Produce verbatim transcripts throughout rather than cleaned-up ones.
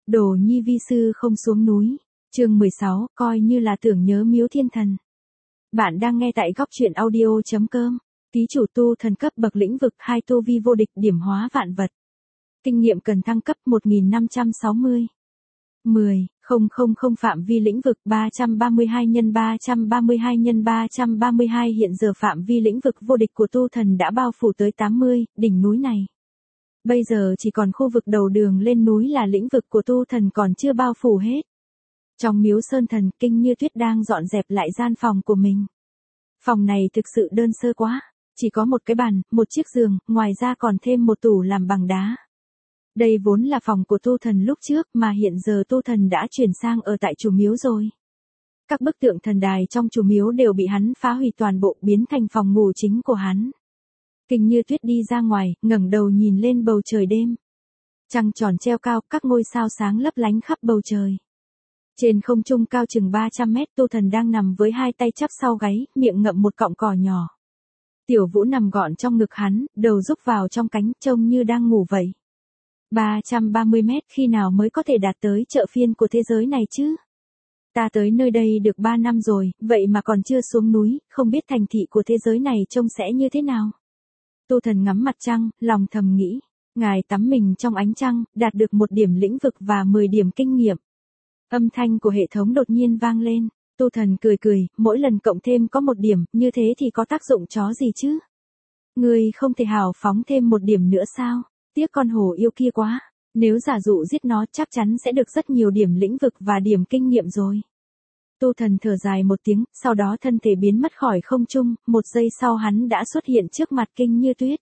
Đồ nhi vi sư không xuống núi. Chương mười sáu, coi như là tưởng nhớ Miếu Thiên Thần. Bạn đang nghe tại góc truyện audio chấm com. Ký chủ tu thần cấp bậc lĩnh vực hai tu vi vô địch điểm hóa vạn vật. Kinh nghiệm cần thăng cấp một nghìn năm trăm sáu mươi. mười, không không không phạm vi lĩnh vực ba trăm ba mươi hai nhân ba trăm ba mươi hai nhân ba trăm ba mươi hai hiện giờ phạm vi lĩnh vực vô địch của tu thần đã bao phủ tới tám mươi, đỉnh núi này. Bây giờ chỉ còn khu vực đầu đường lên núi là lĩnh vực của tu thần còn chưa bao phủ hết. Trong miếu sơn thần, Kinh Như Tuyết đang dọn dẹp lại gian phòng của mình. Phòng này thực sự đơn sơ quá, chỉ có một cái bàn, một chiếc giường, ngoài ra còn thêm một tủ làm bằng đá. Đây vốn là phòng của tu thần lúc trước mà hiện giờ tu thần đã chuyển sang ở tại chùa miếu rồi. Các bức tượng thần đài trong chùa miếu đều bị hắn phá hủy toàn bộ biến thành phòng ngủ chính của hắn. Kinh Như Tuyết đi ra ngoài, ngẩng đầu nhìn lên bầu trời đêm. Trăng tròn treo cao, các ngôi sao sáng lấp lánh khắp bầu trời. Trên không trung cao chừng ba trăm mét, tu thần đang nằm với hai tay chắp sau gáy, miệng ngậm một cọng cỏ nhỏ. Tiểu Vũ nằm gọn trong ngực hắn, đầu rúc vào trong cánh, trông như đang ngủ vậy. ba trăm ba mươi mét khi nào mới có thể đạt tới chợ phiên của thế giới này chứ? Ta tới nơi đây được ba năm rồi, vậy mà còn chưa xuống núi, không biết thành thị của thế giới này trông sẽ như thế nào. Tu thần ngắm mặt trăng, lòng thầm nghĩ, ngài tắm mình trong ánh trăng, đạt được một điểm lĩnh vực và mười điểm kinh nghiệm. Âm thanh của hệ thống đột nhiên vang lên, tu thần cười cười, mỗi lần cộng thêm có một điểm, như thế thì có tác dụng chó gì chứ? Ngươi không thể hào phóng thêm một điểm nữa sao? Tiếc con hổ yêu kia quá, nếu giả dụ giết nó chắc chắn sẽ được rất nhiều điểm lĩnh vực và điểm kinh nghiệm rồi. Tu thần thở dài một tiếng, sau đó thân thể biến mất khỏi không trung, một giây sau hắn đã xuất hiện trước mặt Kinh Như Tuyết.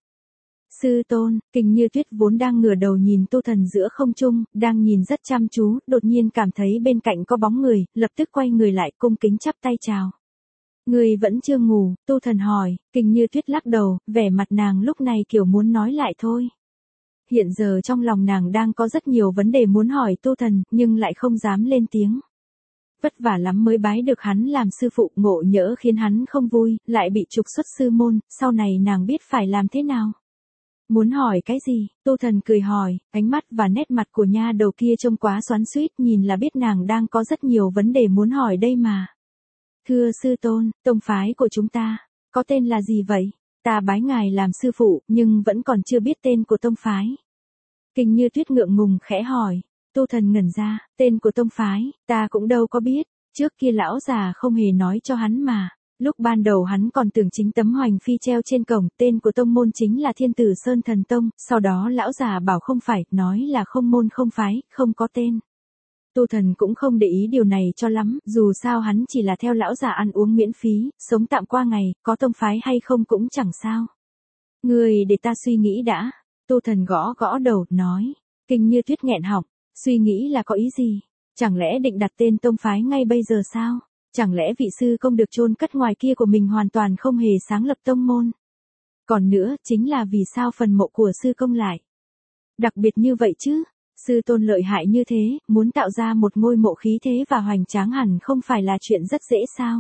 Sư tôn, Kinh Như Tuyết vốn đang ngửa đầu nhìn tu thần giữa không trung, đang nhìn rất chăm chú, đột nhiên cảm thấy bên cạnh có bóng người, lập tức quay người lại cung kính chắp tay chào. Người vẫn chưa ngủ, tu thần hỏi, Kinh Như Tuyết lắc đầu, vẻ mặt nàng lúc này kiểu muốn nói lại thôi. Hiện giờ trong lòng nàng đang có rất nhiều vấn đề muốn hỏi tu thần, nhưng lại không dám lên tiếng. Vất vả lắm mới bái được hắn làm sư phụ, ngộ nhỡ khiến hắn không vui, lại bị trục xuất sư môn, sau này nàng biết phải làm thế nào. Muốn hỏi cái gì? Tu thần cười hỏi, ánh mắt và nét mặt của nha đầu kia trông quá xoắn xuýt, nhìn là biết nàng đang có rất nhiều vấn đề muốn hỏi đây mà. Thưa sư tôn, tông phái của chúng ta, có tên là gì vậy? Ta bái ngài làm sư phụ, nhưng vẫn còn chưa biết tên của tông phái. Kinh Như Tuyết ngượng ngùng khẽ hỏi. Tu thần ngẩn ra, tên của tông phái, ta cũng đâu có biết, trước kia lão già không hề nói cho hắn mà. Lúc ban đầu hắn còn tưởng chính tấm hoành phi treo trên cổng, tên của tông môn chính là Thiên Tử Sơn Thần Tông, sau đó lão già bảo không phải, nói là không môn không phái, không có tên. Tu thần cũng không để ý điều này cho lắm, dù sao hắn chỉ là theo lão già ăn uống miễn phí, sống tạm qua ngày, có tông phái hay không cũng chẳng sao. Người để ta suy nghĩ đã. Tu thần gõ gõ đầu, nói. Kinh Như Tuyết nghẹn họng, suy nghĩ là có ý gì? Chẳng lẽ định đặt tên tông phái ngay bây giờ sao? Chẳng lẽ vị sư công được chôn cất ngoài kia của mình hoàn toàn không hề sáng lập tông môn? Còn nữa, chính là vì sao phần mộ của sư công lại đặc biệt như vậy chứ? Sư tôn lợi hại như thế, muốn tạo ra một ngôi mộ khí thế và hoành tráng hẳn không phải là chuyện rất dễ sao?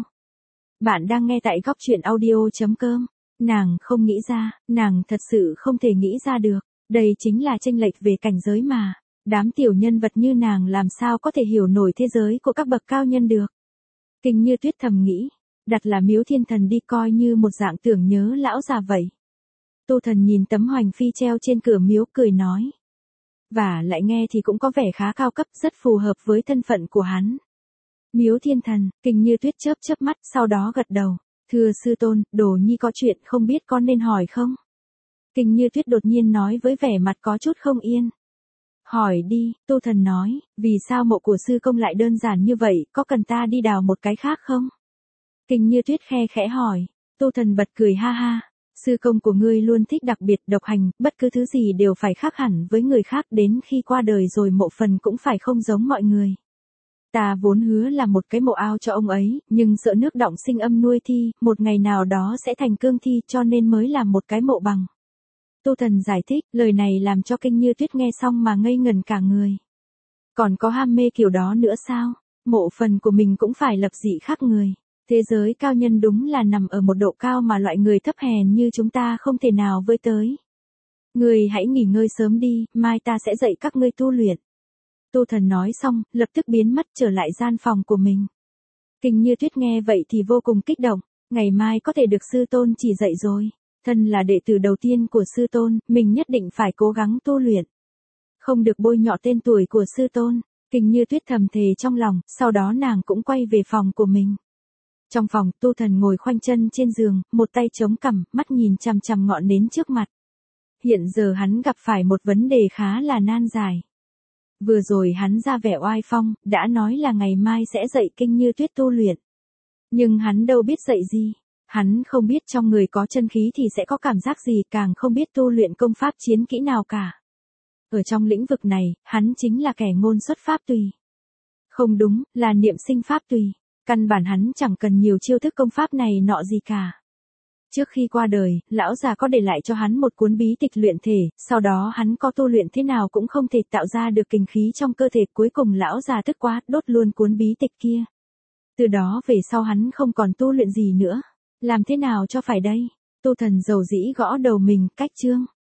Bạn đang nghe tại góc truyện audio chấm com. Nàng không nghĩ ra, nàng thật sự không thể nghĩ ra được. Đây chính là chênh lệch về cảnh giới mà. Đám tiểu nhân vật như nàng làm sao có thể hiểu nổi thế giới của các bậc cao nhân được. Kinh Như Tuyết thầm nghĩ, đặt là Miếu Thiên Thần đi coi như một dạng tưởng nhớ lão già vậy. Tu thần nhìn tấm hoành phi treo trên cửa miếu cười nói. Và lại nghe thì cũng có vẻ khá cao cấp, rất phù hợp với thân phận của hắn. Miếu Thiên Thần, Kinh Như Tuyết chớp chớp mắt, sau đó gật đầu. Thưa sư tôn, đồ nhi có chuyện không biết con nên hỏi không? Kinh Như Tuyết đột nhiên nói với vẻ mặt có chút không yên. Hỏi đi, tu thần nói, vì sao mộ của sư công lại đơn giản như vậy, có cần ta đi đào một cái khác không? Kinh Như Tuyết khe khẽ hỏi, tu thần bật cười ha ha, sư công của ngươi luôn thích đặc biệt độc hành, bất cứ thứ gì đều phải khác hẳn với người khác, đến khi qua đời rồi mộ phần cũng phải không giống mọi người. Ta vốn hứa là một cái mộ ao cho ông ấy, nhưng sợ nước đọng sinh âm nuôi thi, một ngày nào đó sẽ thành cương thi cho nên mới làm một cái mộ bằng. Tu thần giải thích, lời này làm cho Kinh Như Tuyết nghe xong mà ngây ngẩn cả người. Còn có ham mê kiểu đó nữa sao? Mộ phần của mình cũng phải lập dị khác người. Thế giới cao nhân đúng là nằm ở một độ cao mà loại người thấp hèn như chúng ta không thể nào với tới. Người hãy nghỉ ngơi sớm đi, mai ta sẽ dạy các ngươi tu luyện. Tu Thần nói xong, lập tức biến mất trở lại gian phòng của mình. Kinh Như Tuyết nghe vậy thì vô cùng kích động, ngày mai có thể được sư tôn chỉ dạy rồi. Thân là đệ tử đầu tiên của sư tôn, mình nhất định phải cố gắng tu luyện. Không được bôi nhọ tên tuổi của sư tôn. Kinh Như Tuyết thầm thề trong lòng, sau đó nàng cũng quay về phòng của mình. Trong phòng, Tu Thần ngồi khoanh chân trên giường, một tay chống cằm, mắt nhìn chằm chằm ngọn nến trước mặt. Hiện giờ hắn gặp phải một vấn đề khá là nan giải. Vừa rồi hắn ra vẻ oai phong, đã nói là ngày mai sẽ dạy Kinh Như Tuyết tu luyện. Nhưng hắn đâu biết dạy gì. Hắn không biết trong người có chân khí thì sẽ có cảm giác gì, càng không biết tu luyện công pháp chiến kỹ nào cả. Ở trong lĩnh vực này, hắn chính là kẻ ngôn xuất pháp tùy. Không đúng, là niệm sinh pháp tùy. Căn bản hắn chẳng cần nhiều chiêu thức công pháp này nọ gì cả. Trước khi qua đời, lão già có để lại cho hắn một cuốn bí tịch luyện thể, sau đó hắn có tu luyện thế nào cũng không thể tạo ra được kình khí trong cơ thể, cuối cùng lão già tức quá, đốt luôn cuốn bí tịch kia. Từ đó về sau hắn không còn tu luyện gì nữa. Làm thế nào cho phải đây? Tu Thần dầu dĩ gõ đầu mình, cách chương.